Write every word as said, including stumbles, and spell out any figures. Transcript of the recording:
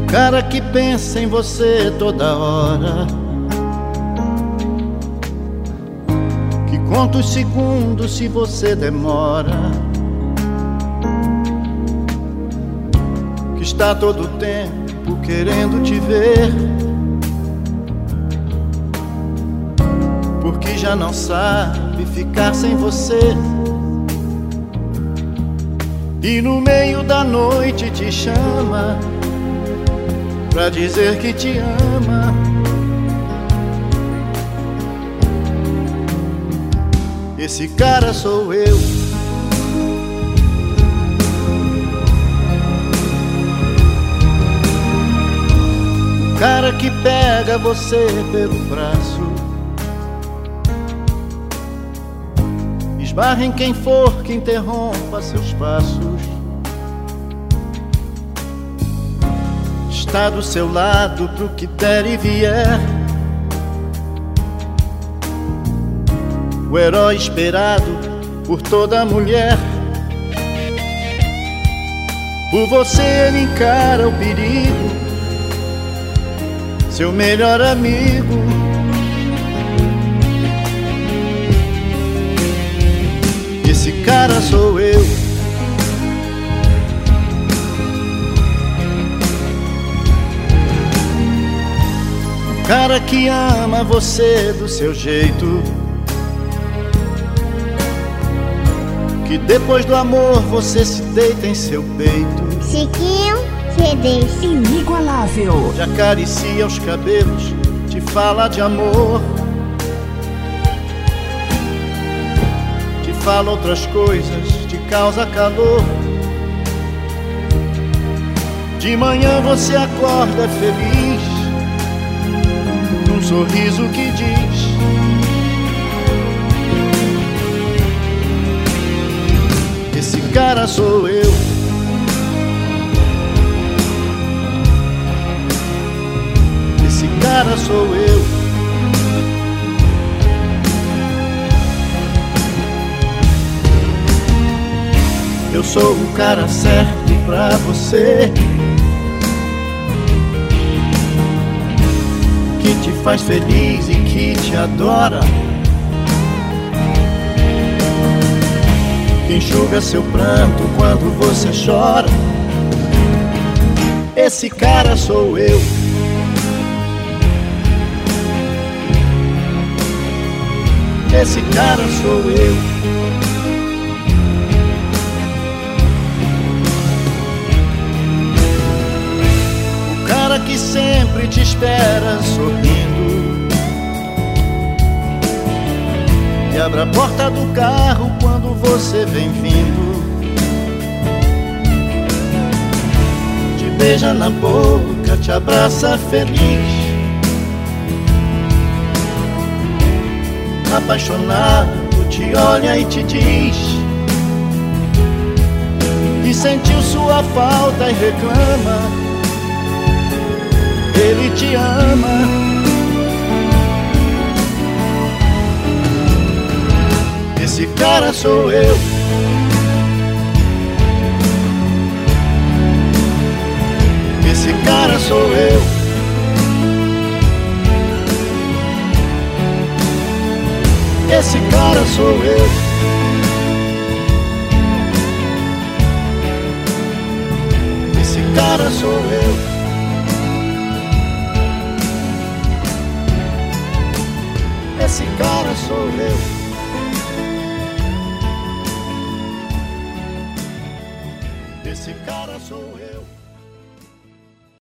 cara que pensa em você toda hora, que conta os segundos se você demora, que está todo o tempo querendo te ver, porque já não sabe ficar sem você. E no meio da noite te chama pra dizer que te ama. Esse cara sou eu. O cara que pega você pelo braço, esbarra em quem for que interrompa seus passos, está do seu lado pro que der e vier, o herói esperado por toda mulher. Por você ele encara o perigo, seu melhor amigo. Esse cara sou eu. O cara que ama você do seu jeito, que depois do amor você se deita em seu peito. Chiquinho C Ds. Inigualável. Te acaricia os cabelos, te fala de amor, te fala outras coisas, te causa calor. De manhã você acorda feliz, num sorriso que diz: esse cara sou eu. Esse cara sou eu. Eu sou o cara certo pra você, que te faz feliz e que te adora, que enxuga seu pranto quando você chora. Esse cara sou eu. Esse cara sou eu. O cara que sempre te espera sorrindo e abre a porta do carro quando você vem vindo, te beija na boca, te abraça feliz, apaixonado te olha e te diz que sentiu sua falta e reclama. Ele te ama. Esse cara sou eu. Esse cara sou eu. Esse cara sou eu. Esse cara sou eu. Esse cara sou eu.